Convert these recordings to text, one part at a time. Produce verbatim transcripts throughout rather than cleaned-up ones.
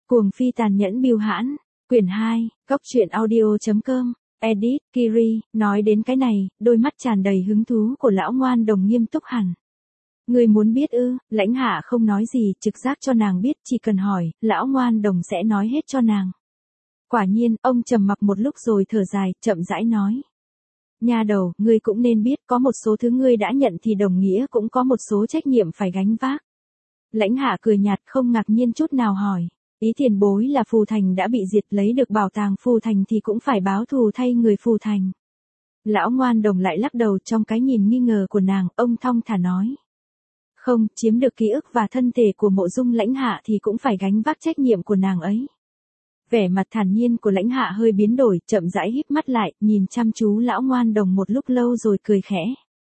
Cuồng phi tàn nhẫn bưu hãn, quyển hai, góc truyện audio.com, edit, Kiri, nói đến cái này, đôi mắt tràn đầy hứng thú của lão ngoan đồng nghiêm túc hẳn. Người muốn biết ư? Lãnh Hạ không nói gì, trực giác cho nàng biết, chỉ cần hỏi, lão ngoan đồng sẽ nói hết cho nàng. Quả nhiên, ông trầm mặc một lúc rồi thở dài, chậm rãi nói. Nha đầu, ngươi cũng nên biết, có một số thứ ngươi đã nhận thì đồng nghĩa cũng có một số trách nhiệm phải gánh vác. Lãnh Hạ cười nhạt, không ngạc nhiên chút nào hỏi. Ý tiền bối là Phù Thành đã bị diệt, lấy được bảo tàng Phù Thành thì cũng phải báo thù thay người Phù Thành. Lão ngoan đồng lại lắc đầu, trong cái nhìn nghi ngờ của nàng, ông thong thả nói. Không, chiếm được ký ức và thân thể của Mộ Dung Lãnh Hạ thì cũng phải gánh vác trách nhiệm của nàng ấy. Vẻ mặt thản nhiên của Lãnh Hạ hơi biến đổi, chậm rãi híp mắt lại, nhìn chăm chú lão ngoan đồng một lúc lâu rồi cười khẽ.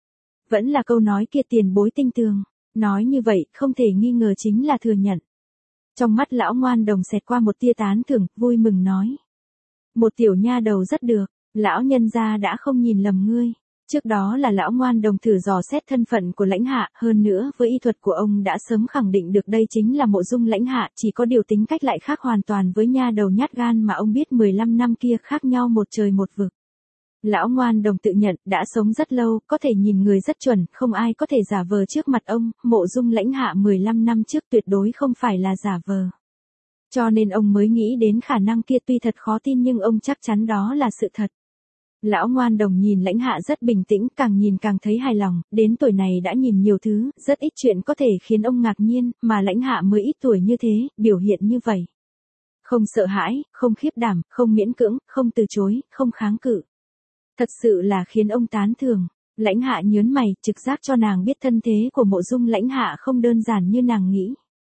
Vẫn là câu nói kia, tiền bối tinh tường. Nói như vậy, không thể nghi ngờ chính là thừa nhận. Trong mắt lão ngoan đồng xẹt qua một tia tán thưởng, vui mừng nói. Một tiểu nha đầu rất được, lão nhân gia đã không nhìn lầm ngươi. Trước đó là lão ngoan đồng thử dò xét thân phận của Lãnh Hạ, hơn nữa với y thuật của ông đã sớm khẳng định được đây chính là Mộ Dung Lãnh Hạ, chỉ có điều tính cách lại khác hoàn toàn với nha đầu nhát gan mà ông biết mười lăm năm kia, khác nhau một trời một vực. Lão ngoan đồng tự nhận, đã sống rất lâu, có thể nhìn người rất chuẩn, không ai có thể giả vờ trước mặt ông, Mộ Dung Lãnh Hạ mười lăm năm trước tuyệt đối không phải là giả vờ. Cho nên ông mới nghĩ đến khả năng kia, tuy thật khó tin nhưng ông chắc chắn đó là sự thật. Lão ngoan đồng nhìn Lãnh Hạ rất bình tĩnh, càng nhìn càng thấy hài lòng, đến tuổi này đã nhìn nhiều thứ, rất ít chuyện có thể khiến ông ngạc nhiên, mà Lãnh Hạ mới ít tuổi như thế, biểu hiện như vậy. Không sợ hãi, không khiếp đảm, không miễn cưỡng, không từ chối, không kháng cự. Thật sự là khiến ông tán thưởng. Lãnh Hạ nhớn mày, trực giác cho nàng biết thân thế của Mộ Dung Lãnh Hạ không đơn giản như nàng nghĩ.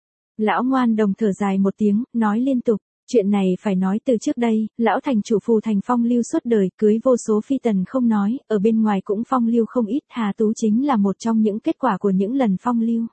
Lão ngoan đồng thở dài một tiếng, nói liên tục. Chuyện này phải nói từ trước đây, lão thành chủ Phù Thành phong lưu suốt đời, cưới vô số phi tần không nói, ở bên ngoài cũng phong lưu không ít, Hà Tú chính là một trong những kết quả của những lần phong lưu.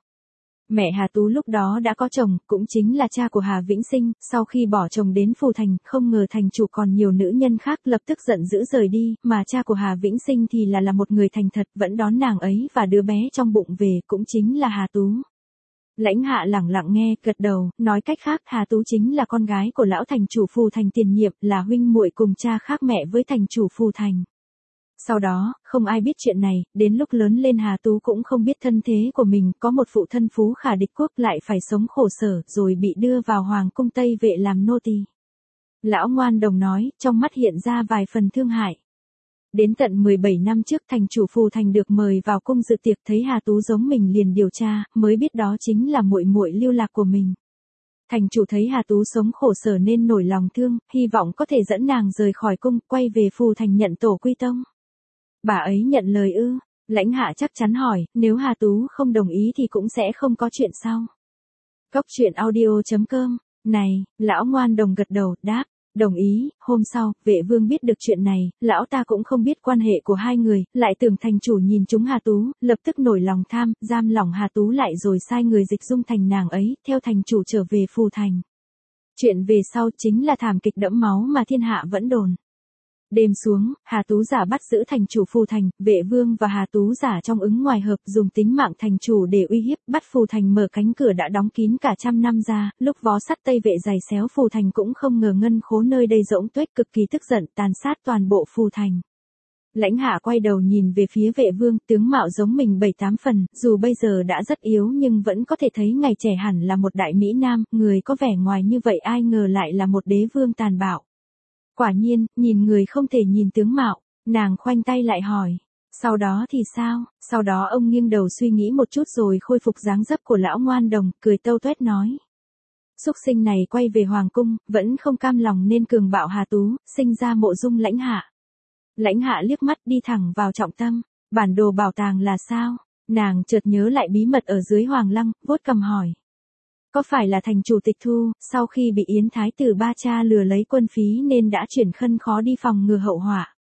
Mẹ Hà Tú lúc đó đã có chồng, cũng chính là cha của Hà Vĩnh Sinh, sau khi bỏ chồng đến Phù Thành, không ngờ thành chủ còn nhiều nữ nhân khác, lập tức giận dữ rời đi, mà cha của Hà Vĩnh Sinh thì là là một người thành thật, vẫn đón nàng ấy và đứa bé trong bụng về, cũng chính là Hà Tú. Lãnh Hạ lẳng lặng nghe, gật đầu, nói cách khác, Hà Tú chính là con gái của lão thành chủ Phù Thành tiền nhiệm, là huynh muội cùng cha khác mẹ với thành chủ Phù Thành. Sau đó, không ai biết chuyện này, đến lúc lớn lên Hà Tú cũng không biết thân thế của mình, có một phụ thân phú khả địch quốc lại phải sống khổ sở, rồi bị đưa vào hoàng cung Tây Vệ làm nô tỳ. Lão ngoan đồng nói, trong mắt hiện ra vài phần thương hại. Đến tận mười bảy năm trước, thành chủ Phù Thành được mời vào cung dự tiệc, thấy Hà Tú giống mình liền điều tra, mới biết đó chính là muội muội lưu lạc của mình. Thành chủ thấy Hà Tú sống khổ sở nên nổi lòng thương, hy vọng có thể dẫn nàng rời khỏi cung, quay về Phù Thành nhận tổ quy tông. Bà ấy nhận lời ư? Lãnh Hạ chắc chắn hỏi, nếu Hà Tú không đồng ý thì cũng sẽ không có chuyện sau. Góc truyện audio.com, này, lão ngoan đồng gật đầu, đáp. Đồng ý. Hôm sau, Vệ Vương biết được chuyện này, lão ta cũng không biết quan hệ của hai người, lại tưởng thành chủ nhìn trúng Hà Tú, lập tức nổi lòng tham, giam lỏng Hà Tú lại rồi sai người dịch dung thành nàng ấy, theo thành chủ trở về Phù Thành. Chuyện về sau chính là thảm kịch đẫm máu mà thiên hạ vẫn đồn. Đêm xuống, Hà Tú giả bắt giữ thành chủ Phù Thành, Vệ Vương và Hà Tú giả trong ứng ngoài hợp, dùng tính mạng thành chủ để uy hiếp, bắt Phù Thành mở cánh cửa đã đóng kín cả trăm năm ra, lúc vó sắt Tây Vệ giày xéo Phù Thành cũng không ngờ ngân khố nơi đây rỗng tuếch, cực kỳ tức giận, tàn sát toàn bộ Phù Thành. Lãnh Hạ quay đầu nhìn về phía Vệ Vương, tướng mạo giống mình bảy tám phần, dù bây giờ đã rất yếu nhưng vẫn có thể thấy ngày trẻ hẳn là một đại mỹ nam, người có vẻ ngoài như vậy ai ngờ lại là một đế vương tàn bạo. Quả nhiên, nhìn người không thể nhìn tướng mạo, nàng khoanh tay lại hỏi. Sau đó thì sao? Sau đó ông nghiêng đầu suy nghĩ một chút rồi khôi phục dáng dấp của lão ngoan đồng, cười tâu tuét nói. Súc sinh này quay về hoàng cung, vẫn không cam lòng nên cường bạo Hà Tú, sinh ra Mộ Dung Lãnh Hạ. Lãnh Hạ liếc mắt đi thẳng vào trọng tâm, bản đồ bảo tàng là sao? Nàng chợt nhớ lại bí mật ở dưới hoàng lăng, vuốt cằm hỏi. Có phải là thành chủ tịch thu, sau khi bị Yến Thái tử Ba Cha lừa lấy quân phí nên đã chuyển khân khó đi phòng ngừa hậu họa?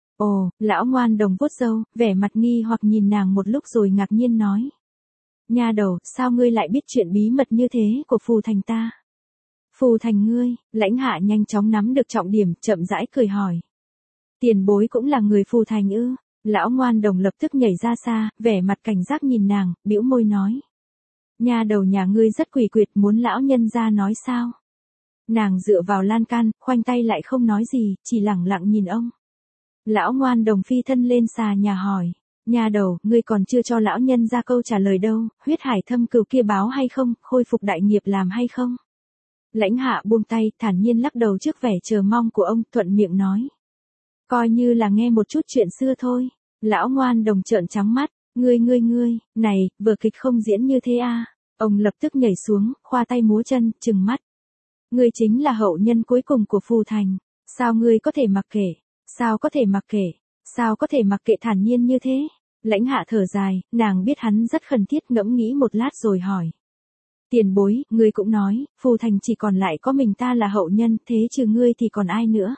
Ồ, lão ngoan đồng vuốt râu, vẻ mặt nghi hoặc nhìn nàng một lúc rồi ngạc nhiên nói. Nha đầu, sao ngươi lại biết chuyện bí mật như thế của Phù Thành ta? Phù Thành ngươi, Lãnh Hạ nhanh chóng nắm được trọng điểm, chậm rãi cười hỏi. Tiền bối cũng là người Phù Thành ư? Lão ngoan đồng lập tức nhảy ra xa, vẻ mặt cảnh giác nhìn nàng, bĩu môi nói. Nha đầu nhà ngươi rất quỷ quyệt, muốn lão nhân gia nói sao? Nàng dựa vào lan can, khoanh tay lại không nói gì, chỉ lẳng lặng nhìn ông. Lão ngoan đồng phi thân lên xà nhà hỏi. Nha đầu, ngươi còn chưa cho lão nhân ra câu trả lời đâu, huyết hải thâm cừu kia báo hay không, khôi phục đại nghiệp làm hay không? Lãnh Hạ buông tay, thản nhiên lắc đầu trước vẻ chờ mong của ông, thuận miệng nói. Coi như là nghe một chút chuyện xưa thôi. Lão ngoan đồng trợn trắng mắt, ngươi ngươi ngươi, này, vở kịch không diễn như thế à? Ông lập tức nhảy xuống, khoa tay múa chân, trừng mắt. Ngươi chính là hậu nhân cuối cùng của Phù Thành, sao ngươi có thể mặc kệ, sao có thể mặc kệ, sao có thể mặc kệ thản nhiên như thế? Lãnh Hạ thở dài, nàng biết hắn rất khẩn thiết, ngẫm nghĩ một lát rồi hỏi. Tiền bối, ngươi cũng nói, Phù Thành chỉ còn lại có mình ta là hậu nhân, thế trừ ngươi thì còn ai nữa?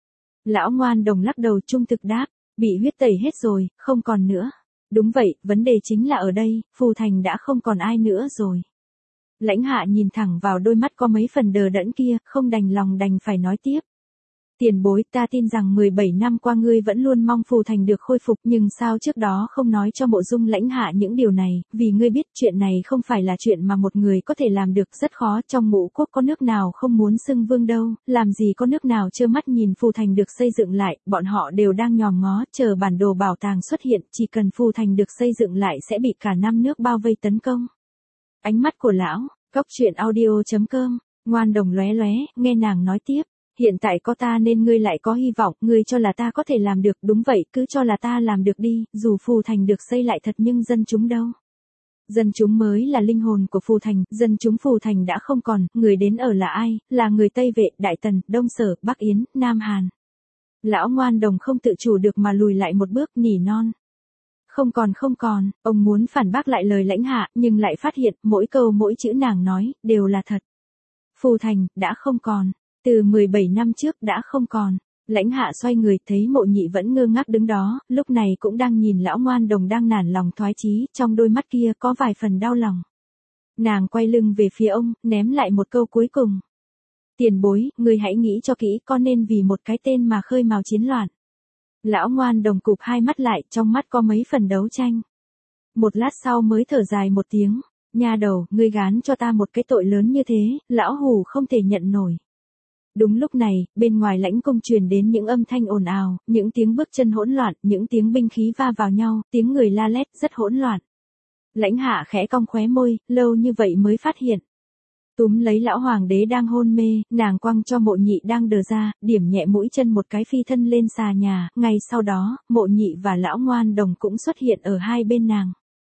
Lão ngoan đồng lắc đầu trung thực đáp, bị huyết tẩy hết rồi, không còn nữa. Đúng vậy, vấn đề chính là ở đây, Phù Thành đã không còn ai nữa rồi. Lãnh Hạ nhìn thẳng vào đôi mắt có mấy phần đờ đẫn kia, không đành lòng đành phải nói tiếp. Tiền bối, ta tin rằng mười bảy năm qua ngươi vẫn luôn mong Phù Thành được khôi phục, nhưng sao trước đó không nói cho Mộ Dung Lãnh Hạ những điều này, vì ngươi biết chuyện này không phải là chuyện mà một người có thể làm được, rất khó, trong ngũ quốc có nước nào không muốn xưng vương đâu, làm gì có nước nào trơ mắt nhìn Phù Thành được xây dựng lại, bọn họ đều đang nhòm ngó, chờ bản đồ bảo tàng xuất hiện, chỉ cần Phù Thành được xây dựng lại sẽ bị cả năm nước bao vây tấn công. Ánh mắt của lão, Cóc Truyện Audio chấm com, ngoan đồng lóe lóe, nghe nàng nói tiếp. Hiện tại có ta nên ngươi lại có hy vọng, ngươi cho là ta có thể làm được, đúng vậy, cứ cho là ta làm được đi, dù Phù Thành được xây lại thật nhưng dân chúng đâu. Dân chúng mới là linh hồn của Phù Thành, dân chúng Phù Thành đã không còn, người đến ở là ai, là người Tây Vệ, Đại Tần, Đông Sở, Bắc Yến, Nam Hàn. Lão ngoan đồng không tự chủ được mà lùi lại một bước, nỉ non. Không còn không còn, ông muốn phản bác lại lời Lãnh Hạ, nhưng lại phát hiện, mỗi câu mỗi chữ nàng nói, đều là thật. Phù Thành, đã không còn. Từ mười bảy năm trước đã không còn. Lãnh Hạ xoay người thấy Mộ Nhị vẫn ngơ ngác đứng đó, lúc này cũng đang nhìn lão ngoan đồng đang nản lòng thoái chí, trong đôi mắt kia có vài phần đau lòng. Nàng quay lưng về phía ông, ném lại một câu cuối cùng. Tiền bối, người hãy nghĩ cho kỹ, có nên vì một cái tên mà khơi mào chiến loạn. Lão ngoan đồng cụp hai mắt lại, trong mắt có mấy phần đấu tranh. Một lát sau mới thở dài một tiếng, nha đầu, ngươi gán cho ta một cái tội lớn như thế, lão hủ không thể nhận nổi. Đúng lúc này, bên ngoài lãnh cung truyền đến những âm thanh ồn ào, những tiếng bước chân hỗn loạn, những tiếng binh khí va vào nhau, tiếng người la lét rất hỗn loạn. Lãnh Hạ khẽ cong khóe môi, lâu như vậy mới phát hiện. Túm lấy lão hoàng đế đang hôn mê, nàng quăng cho Mộ Nhị đang đờ ra, điểm nhẹ mũi chân một cái phi thân lên xà nhà, ngay sau đó, Mộ Nhị và lão ngoan đồng cũng xuất hiện ở hai bên nàng.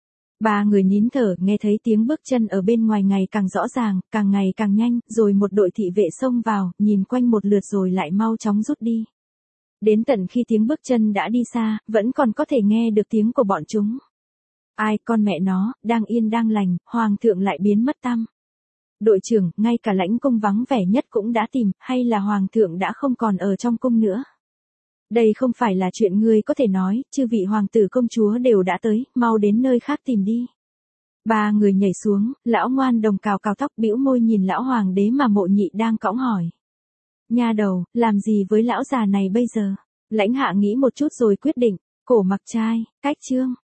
Ba người nín thở, nghe thấy tiếng bước chân ở bên ngoài ngày càng rõ ràng, càng ngày càng nhanh, rồi một đội thị vệ xông vào, nhìn quanh một lượt rồi lại mau chóng rút đi. Đến tận khi tiếng bước chân đã đi xa, vẫn còn có thể nghe được tiếng của bọn chúng. Ai, con mẹ nó, đang yên đang lành, hoàng thượng lại biến mất tăm. Đội trưởng, ngay cả lãnh cung vắng vẻ nhất cũng đã tìm, hay là hoàng thượng đã không còn ở trong cung nữa? Đây không phải là chuyện ngươi có thể nói, chư vị hoàng tử công chúa đều đã tới, mau đến nơi khác tìm đi. Ba người nhảy xuống, lão ngoan đồng cào cào tóc bĩu môi nhìn lão hoàng đế mà Mộ Nhị đang cõng hỏi. Nha đầu, làm gì với lão già này bây giờ? Lãnh Hạ nghĩ một chút rồi quyết định, cổ mặc trai, cách chương.